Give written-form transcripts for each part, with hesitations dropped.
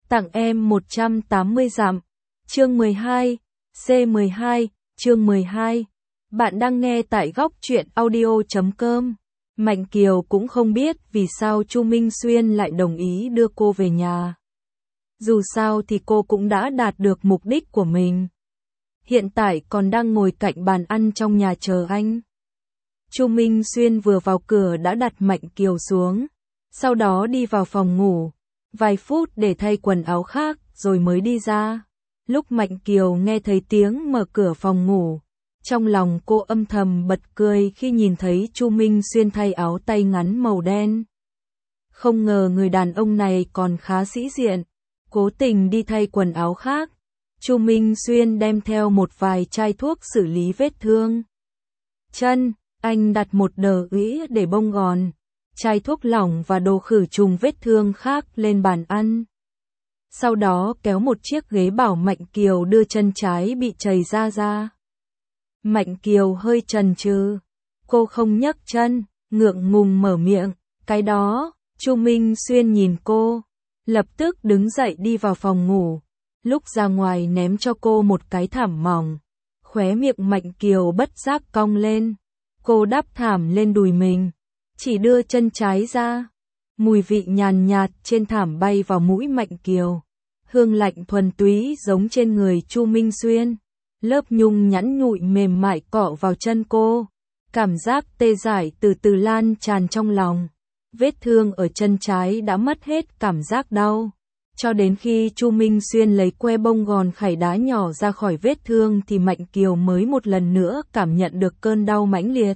Tặng em 180 dặm. Chương 12, C12, chương 12. Bạn đang nghe tại góc truyện audio.com. Mạnh Kiều cũng không biết vì sao Chu Minh Xuyên lại đồng ý đưa cô về nhà. Dù sao thì cô cũng đã đạt được mục đích của mình. Hiện tại còn đang ngồi cạnh bàn ăn trong nhà chờ anh. Chu Minh Xuyên vừa vào cửa đã đặt Mạnh Kiều xuống, sau đó đi vào phòng ngủ, vài phút để thay quần áo khác rồi mới đi ra. Lúc Mạnh Kiều nghe thấy tiếng mở cửa phòng ngủ, trong lòng cô âm thầm bật cười khi nhìn thấy Chu Minh Xuyên thay áo tay ngắn màu đen. Không ngờ người đàn ông này còn khá sĩ diện, cố tình đi thay quần áo khác. Chu Minh Xuyên đem theo một vài chai thuốc xử lý vết thương chân, anh đặt một đờ ủy để bông gòn, chai thuốc lỏng và đồ khử trùng vết thương khác lên bàn ăn. Sau đó kéo một chiếc ghế bảo Mạnh Kiều đưa chân trái bị trầy ra. Mạnh Kiều hơi chần chừ, cô không nhấc chân, ngượng ngùng mở miệng, cái đó. Chu Minh Xuyên nhìn cô, lập tức đứng dậy đi vào phòng ngủ, lúc ra ngoài ném cho cô một cái thảm mỏng. Khóe miệng Mạnh Kiều bất giác cong lên, cô đắp thảm lên đùi mình, chỉ đưa chân trái ra. Mùi vị nhàn nhạt trên thảm bay vào mũi Mạnh Kiều, hương lạnh thuần túy giống trên người Chu Minh Xuyên. Lớp nhung nhẵn nhụi mềm mại cọ vào chân cô, cảm giác tê dại từ từ lan tràn trong lòng. Vết thương ở chân trái đã mất hết cảm giác đau, cho đến khi Chu Minh Xuyên lấy que bông gòn khải đá nhỏ ra khỏi vết thương thì Mạnh Kiều mới một lần nữa cảm nhận được cơn đau mãnh liệt.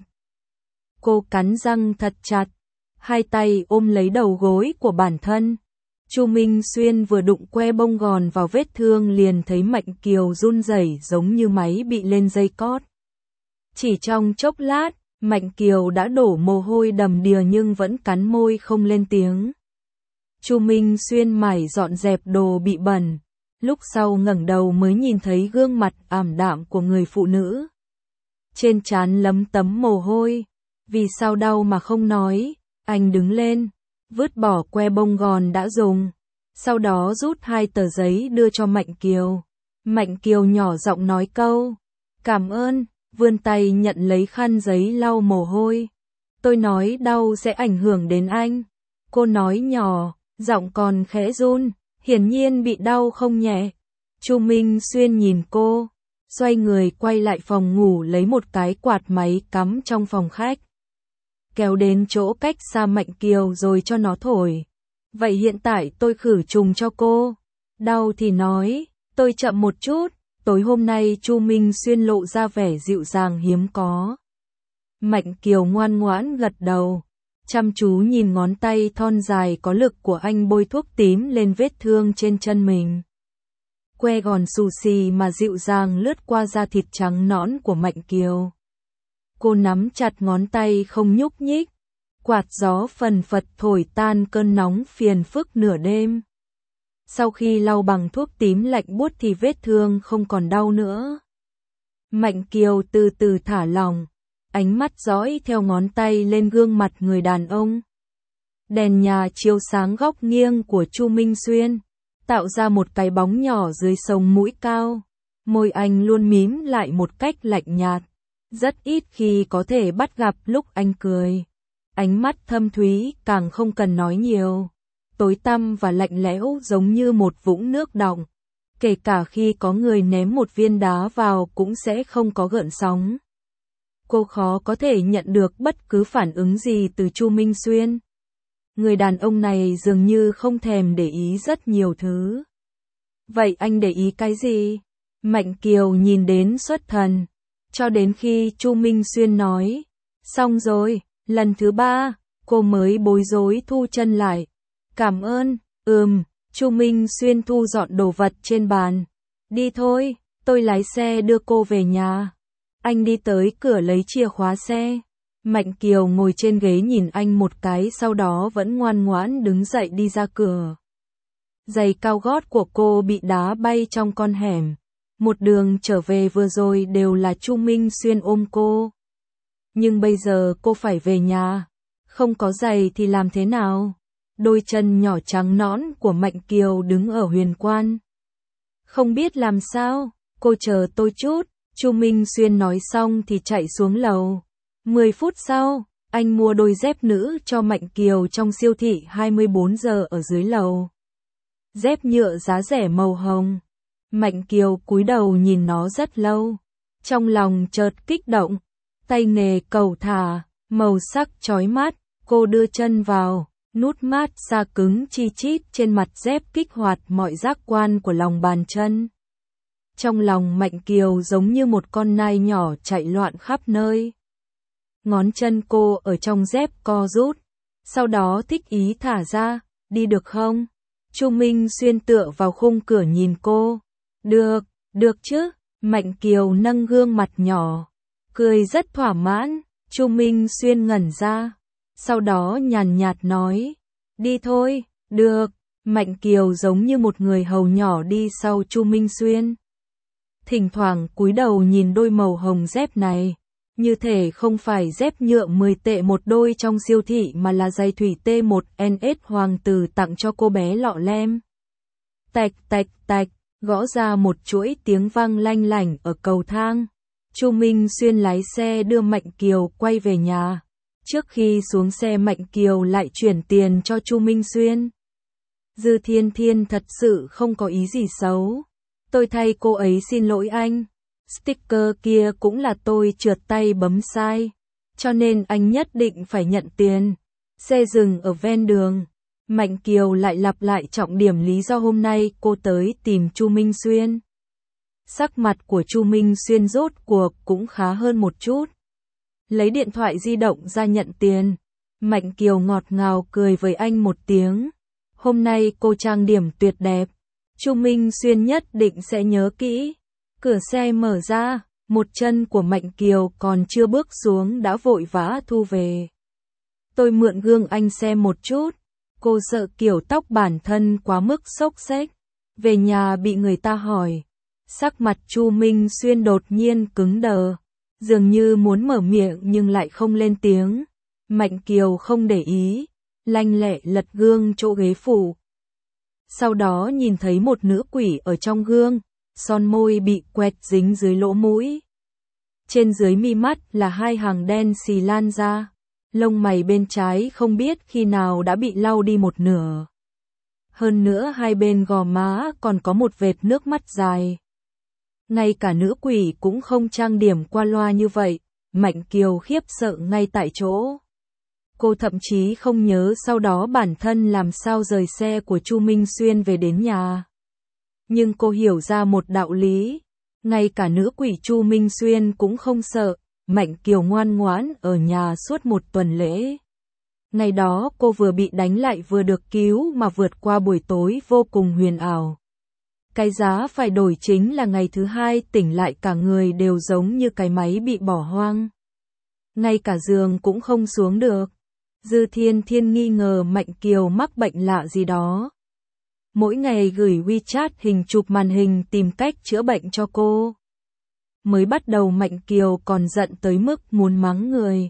Cô cắn răng thật chặt, hai tay ôm lấy đầu gối của bản thân. Chu Minh Xuyên vừa đụng que bông gòn vào vết thương liền thấy Mạnh Kiều run rẩy giống như máy bị lên dây cót. Chỉ trong chốc lát, Mạnh Kiều đã đổ mồ hôi đầm đìa nhưng vẫn cắn môi không lên tiếng. Chu Minh Xuyên mải dọn dẹp đồ bị bẩn, lúc sau ngẩng đầu mới nhìn thấy gương mặt ảm đạm của người phụ nữ. Trên trán lấm tấm mồ hôi, vì sao đau mà không nói. Anh đứng lên, vứt bỏ que bông gòn đã dùng, sau đó rút hai tờ giấy đưa cho Mạnh Kiều. Mạnh Kiều nhỏ giọng nói câu, cảm ơn, vươn tay nhận lấy khăn giấy lau mồ hôi. Tôi nói đau sẽ ảnh hưởng đến anh. Cô nói nhỏ, giọng còn khẽ run, hiển nhiên bị đau không nhẹ. Chu Minh Xuyên nhìn cô, xoay người quay lại phòng ngủ lấy một cái quạt máy cắm trong phòng khách, kéo đến chỗ cách xa Mạnh Kiều rồi cho nó thổi. Vậy hiện tại tôi khử trùng cho cô. Đau thì nói, tôi chậm một chút. Tối hôm nay Chu Minh Xuyên lộ ra vẻ dịu dàng hiếm có. Mạnh Kiều ngoan ngoãn gật đầu, chăm chú nhìn ngón tay thon dài có lực của anh bôi thuốc tím lên vết thương trên chân mình. Que gòn xù xì mà dịu dàng lướt qua da thịt trắng nõn của Mạnh Kiều. Cô nắm chặt ngón tay không nhúc nhích, quạt gió phần phật thổi tan cơn nóng phiền phức nửa đêm. Sau khi lau bằng thuốc tím lạnh buốt thì vết thương không còn đau nữa. Mạnh Kiều từ từ thả lỏng, ánh mắt dõi theo ngón tay lên gương mặt người đàn ông. Đèn nhà chiếu sáng góc nghiêng của Chu Minh Xuyên, tạo ra một cái bóng nhỏ dưới sống mũi cao. Môi anh luôn mím lại một cách lạnh nhạt, rất ít khi có thể bắt gặp lúc anh cười. Ánh mắt thâm thúy càng không cần nói nhiều, tối tăm và lạnh lẽo giống như một vũng nước đọng. Kể cả khi có người ném một viên đá vào cũng sẽ không có gợn sóng. Cô khó có thể nhận được bất cứ phản ứng gì từ Chu Minh Xuyên. Người đàn ông này dường như không thèm để ý rất nhiều thứ. Vậy anh để ý cái gì? Mạnh Kiều nhìn đến xuất thần, cho đến khi Chu Minh Xuyên nói, xong rồi, lần thứ ba, cô mới bối rối thu chân lại. Cảm ơn, Chu Minh Xuyên thu dọn đồ vật trên bàn. Đi thôi, tôi lái xe đưa cô về nhà. Anh đi tới cửa lấy chìa khóa xe. Mạnh Kiều ngồi trên ghế nhìn anh một cái sau đó vẫn ngoan ngoãn đứng dậy đi ra cửa. Giày cao gót của cô bị đá bay trong con hẻm. Một đường trở về vừa rồi đều là Chu Minh Xuyên ôm cô. Nhưng bây giờ cô phải về nhà. Không có giày thì làm thế nào? đôi chân nhỏ trắng nõn của Mạnh Kiều đứng ở huyền quan. Không biết làm sao, cô chờ tôi chút, Chu Minh Xuyên nói xong thì chạy xuống lầu. 10 phút sau, anh mua đôi dép nữ cho Mạnh Kiều trong siêu thị 24 giờ ở dưới lầu. Dép nhựa giá rẻ màu hồng. Mạnh Kiều cúi đầu nhìn nó rất lâu. Trong lòng chợt kích động. Tay nghề cầu thả, màu sắc chói mắt. Cô đưa chân vào, nút mát xa cứng chi chít trên mặt dép kích hoạt mọi giác quan của lòng bàn chân. Trong lòng Mạnh Kiều giống như một con nai nhỏ chạy loạn khắp nơi. Ngón chân cô ở trong dép co rút, sau đó thích ý thả ra, đi được không? Chu Minh Xuyên tựa vào khung cửa nhìn cô. Được, được chứ, Mạnh Kiều nâng gương mặt nhỏ, cười rất thỏa mãn. Chu Minh Xuyên ngẩn ra, sau đó nhàn nhạt nói, đi thôi, được. Mạnh Kiều giống như một người hầu nhỏ đi sau Chu Minh Xuyên. Thỉnh thoảng cúi đầu nhìn đôi màu hồng dép này, như thể không phải dép nhựa 10 tệ một đôi trong siêu thị mà là giày thủy T1NS hoàng tử tặng cho cô bé lọ lem. Tạch tạch tạch, gõ ra một chuỗi tiếng vang lanh lảnh ở cầu thang. Chu Minh Xuyên lái xe đưa Mạnh Kiều quay về nhà. Trước khi xuống xe Mạnh Kiều lại chuyển tiền cho Chu Minh Xuyên. Dư Thiên Thiên thật sự không có ý gì xấu. Tôi thay cô ấy xin lỗi anh. Sticker kia cũng là tôi trượt tay bấm sai. Cho nên anh nhất định phải nhận tiền. Xe dừng ở ven đường. Mạnh Kiều lại lặp lại trọng điểm lý do hôm nay cô tới tìm Chu Minh Xuyên. Sắc mặt của Chu Minh Xuyên rốt cuộc cũng khá hơn một chút. Lấy điện thoại di động ra nhận tiền. Mạnh Kiều ngọt ngào cười với anh một tiếng. Hôm nay cô trang điểm tuyệt đẹp. Chu Minh Xuyên nhất định sẽ nhớ kỹ. Cửa xe mở ra, một chân của Mạnh Kiều còn chưa bước xuống đã vội vã thu về. Tôi mượn gương anh xem một chút. Cô sợ kiểu tóc bản thân quá mức xốc xếch. Về nhà bị người ta hỏi. Sắc mặt Chu Minh Xuyên đột nhiên cứng đờ. Dường như muốn mở miệng nhưng lại không lên tiếng. Mạnh Kiều không để ý. Lanh lẹ lật gương chỗ ghế phủ. Sau đó nhìn thấy một nữ quỷ ở trong gương. Son môi bị quẹt dính dưới lỗ mũi. Trên dưới mi mắt là hai hàng đen xì lan ra. Lông mày bên trái không biết khi nào đã bị lau đi một nửa. Hơn nữa hai bên gò má còn có một vệt nước mắt dài. Ngay cả nữ quỷ cũng không trang điểm qua loa như vậy. Mạnh Kiều khiếp sợ ngay tại chỗ. Cô thậm chí không nhớ sau đó bản thân làm sao rời xe của Chu Minh Xuyên về đến nhà. Nhưng cô hiểu ra một đạo lý. Ngay cả nữ quỷ Chu Minh Xuyên cũng không sợ. Mạnh Kiều ngoan ngoãn ở nhà suốt một tuần lễ. Ngày đó cô vừa bị đánh lại vừa được cứu mà vượt qua buổi tối vô cùng huyền ảo. Cái giá phải đổi chính là ngày thứ hai tỉnh lại cả người đều giống như cái máy bị bỏ hoang. Ngay cả giường cũng không xuống được. Dư Thiên Thiên nghi ngờ Mạnh Kiều mắc bệnh lạ gì đó. Mỗi ngày gửi WeChat hình chụp màn hình tìm cách chữa bệnh cho cô. Mới bắt đầu Mạnh Kiều còn giận tới mức muốn mắng người.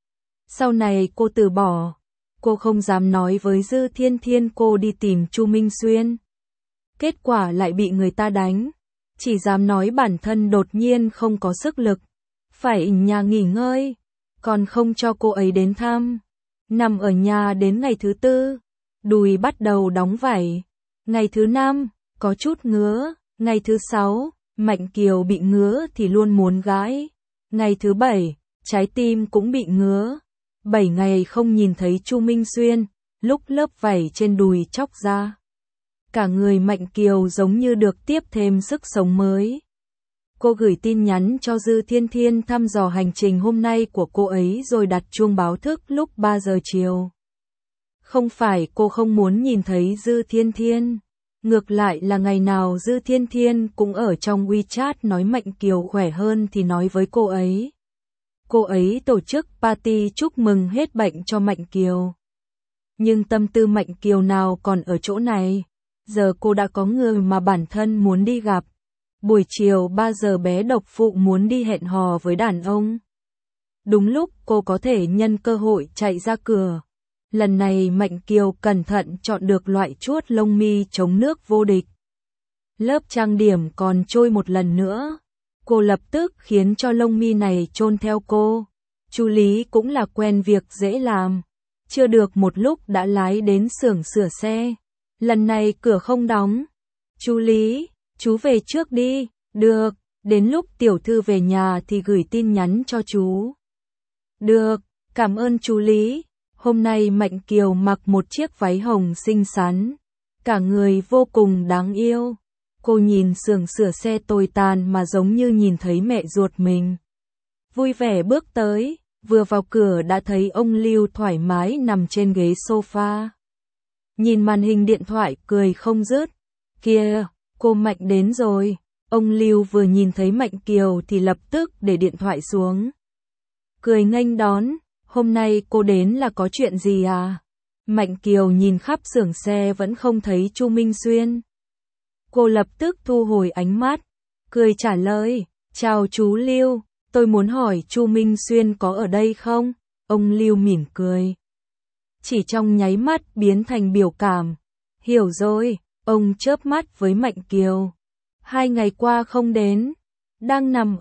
Sau này cô từ bỏ. Cô không dám nói với Dư Thiên Thiên cô đi tìm Chu Minh Xuyên. Kết quả lại bị người ta đánh. Chỉ dám nói bản thân đột nhiên không có sức lực. Phải ở nhà nghỉ ngơi. Còn không cho cô ấy đến thăm. Nằm ở nhà đến ngày thứ 4. Đùi bắt đầu đóng vảy. Ngày thứ 5, có chút ngứa. Ngày thứ 6, Mạnh Kiều bị ngứa thì luôn muốn gãi. Ngày thứ 7, trái tim cũng bị ngứa. 7 ngày không nhìn thấy Chu Minh Xuyên, lúc lớp vảy trên đùi chóc ra. Cả người Mạnh Kiều giống như được tiếp thêm sức sống mới. Cô gửi tin nhắn cho Dư Thiên Thiên thăm dò hành trình hôm nay của cô ấy rồi đặt chuông báo thức lúc 3 giờ chiều. Không phải cô không muốn nhìn thấy Dư Thiên Thiên. Ngược lại là ngày nào Dư Thiên Thiên cũng ở trong WeChat nói Mạnh Kiều khỏe hơn thì nói với cô ấy. Cô ấy tổ chức party chúc mừng hết bệnh cho Mạnh Kiều. Nhưng tâm tư Mạnh Kiều nào còn ở chỗ này. Giờ cô đã có người mà bản thân muốn đi gặp. Buổi chiều 3 giờ bé độc phụ muốn đi hẹn hò với đàn ông. Đúng lúc cô có thể nhân cơ hội chạy ra cửa. Lần này Mạnh Kiều cẩn thận chọn được loại chuốt lông mi chống nước vô địch. Lớp trang điểm còn trôi một lần nữa. Cô lập tức khiến cho lông mi này chôn theo cô. Chú Lý cũng là quen việc dễ làm. Chưa được một lúc đã lái đến xưởng sửa xe. Lần này cửa không đóng. Chú Lý, chú về trước đi. Được, đến lúc tiểu thư về nhà thì gửi tin nhắn cho chú. Được, cảm ơn chú Lý. Hôm nay Mạnh Kiều mặc một chiếc váy hồng xinh xắn. Cả người vô cùng đáng yêu. Cô nhìn xưởng sửa xe tồi tàn mà giống như nhìn thấy mẹ ruột mình. Vui vẻ bước tới, vừa vào cửa đã thấy ông Lưu thoải mái nằm trên ghế sofa. Nhìn màn hình điện thoại cười không dứt. Kìa, cô Mạnh đến rồi. Ông Lưu vừa nhìn thấy Mạnh Kiều thì lập tức để điện thoại xuống. Cười nghênh đón, hôm nay cô đến là có chuyện gì à? Mạnh Kiều nhìn khắp xưởng xe vẫn không thấy Chu Minh Xuyên. Cô lập tức thu hồi ánh mắt, cười trả lời, chào chú Lưu, tôi muốn hỏi Chu Minh Xuyên có ở đây không? Ông Lưu mỉm cười. Chỉ trong nháy mắt biến thành biểu cảm. Hiểu rồi, ông chớp mắt với Mạnh Kiều. 2 ngày qua không đến, đang nằm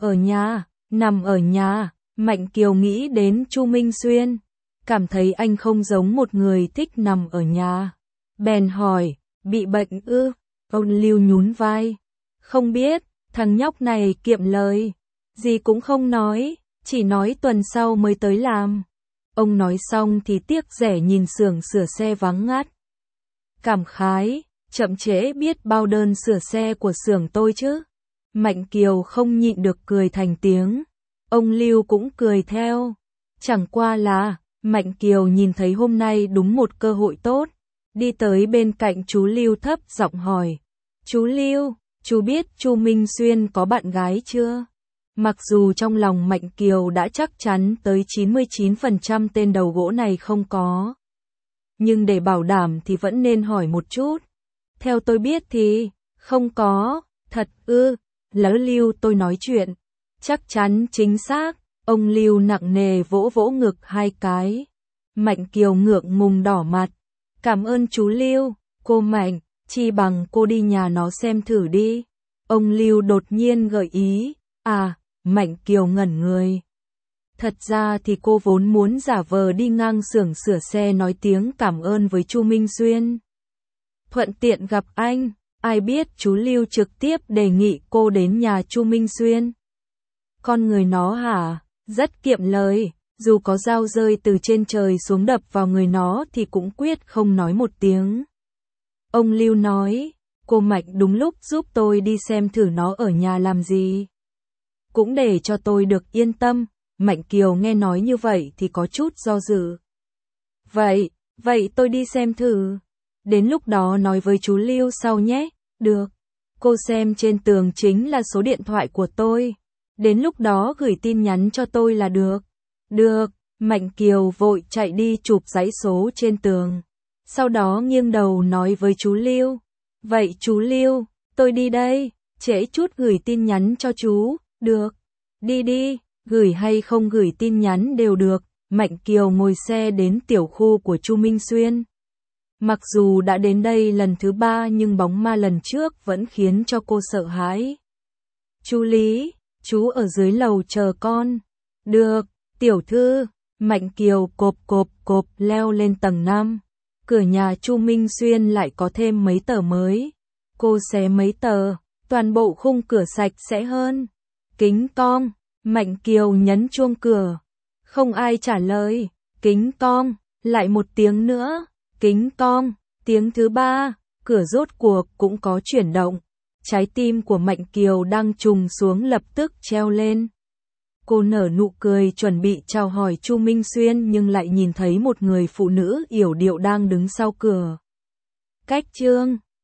ở nhà, Mạnh Kiều nghĩ đến Chu Minh Xuyên, cảm thấy anh không giống một người thích nằm ở nhà. Bèn hỏi, bị bệnh ư? Ông Lưu nhún vai. Không biết, thằng nhóc này kiệm lời. Gì cũng không nói, chỉ nói tuần sau mới tới làm. Ông nói xong thì tiếc rẻ nhìn xưởng sửa xe vắng ngắt. Cảm khái, chậm trễ biết bao đơn sửa xe của xưởng tôi chứ. Mạnh Kiều không nhịn được cười thành tiếng. Ông Lưu cũng cười theo. Chẳng qua là, Mạnh Kiều nhìn thấy hôm nay đúng một cơ hội tốt. Đi tới bên cạnh chú Lưu thấp giọng hỏi. Chú Lưu, chú biết Chu Minh Xuyên có bạn gái chưa? Mặc dù trong lòng Mạnh Kiều đã chắc chắn tới 99% tên đầu gỗ này không có. Nhưng để bảo đảm thì vẫn nên hỏi một chút. Theo tôi biết thì, không có, thật ư, lỡ Lưu tôi nói chuyện. Chắc chắn chính xác, ông Lưu nặng nề vỗ vỗ ngực 2 cái. Mạnh Kiều ngượng ngùng đỏ mặt. Cảm ơn chú Lưu, cô Mạnh, chi bằng cô đi nhà nó xem thử đi. Ông Lưu đột nhiên gợi ý, Mạnh Kiều ngẩn người. Thật ra thì cô vốn muốn giả vờ đi ngang xưởng sửa xe nói tiếng cảm ơn với Chu Minh Xuyên. Thuận tiện gặp anh, ai biết chú Lưu trực tiếp đề nghị cô đến nhà Chu Minh Xuyên. Con người nó hả, rất kiệm lời, dù có dao rơi từ trên trời xuống đập vào người nó thì cũng quyết không nói một tiếng. Ông Lưu nói, cô Mạnh đúng lúc giúp tôi đi xem thử nó ở nhà làm gì. Cũng để cho tôi được yên tâm. Mạnh Kiều nghe nói như vậy thì có chút do dự. Vậy tôi đi xem thử. Đến lúc đó nói với chú Lưu sau nhé. Được. Cô xem trên tường chính là số điện thoại của tôi. Đến lúc đó gửi tin nhắn cho tôi là được. Được. Mạnh Kiều vội chạy đi chụp dãy số trên tường. Sau đó nghiêng đầu nói với chú Lưu. Vậy chú Lưu, tôi đi đây. Trễ chút gửi tin nhắn cho chú. Được. Đi. Gửi hay không gửi tin nhắn đều được. Mạnh Kiều ngồi xe đến tiểu khu của Chu Minh Xuyên. Mặc dù đã đến đây lần thứ 3 nhưng bóng ma lần trước vẫn khiến cho cô sợ hãi. Chú Lý, chú ở dưới lầu chờ con. Được, tiểu thư. Mạnh Kiều cộp leo lên tầng 5. Cửa nhà Chu Minh Xuyên lại có thêm mấy tờ mới. Cô xé mấy tờ, toàn bộ khung cửa sạch sẽ hơn. Kính cong. Mạnh Kiều nhấn chuông cửa. Không ai trả lời. Kính cong. Lại một tiếng nữa. Kính cong. Tiếng thứ 3. Cửa rốt cuộc cũng có chuyển động. Trái tim của Mạnh Kiều đang trùng xuống lập tức treo lên. Cô nở nụ cười chuẩn bị chào hỏi Chu Minh Xuyên nhưng lại nhìn thấy một người phụ nữ yểu điệu đang đứng sau cửa. Cách chương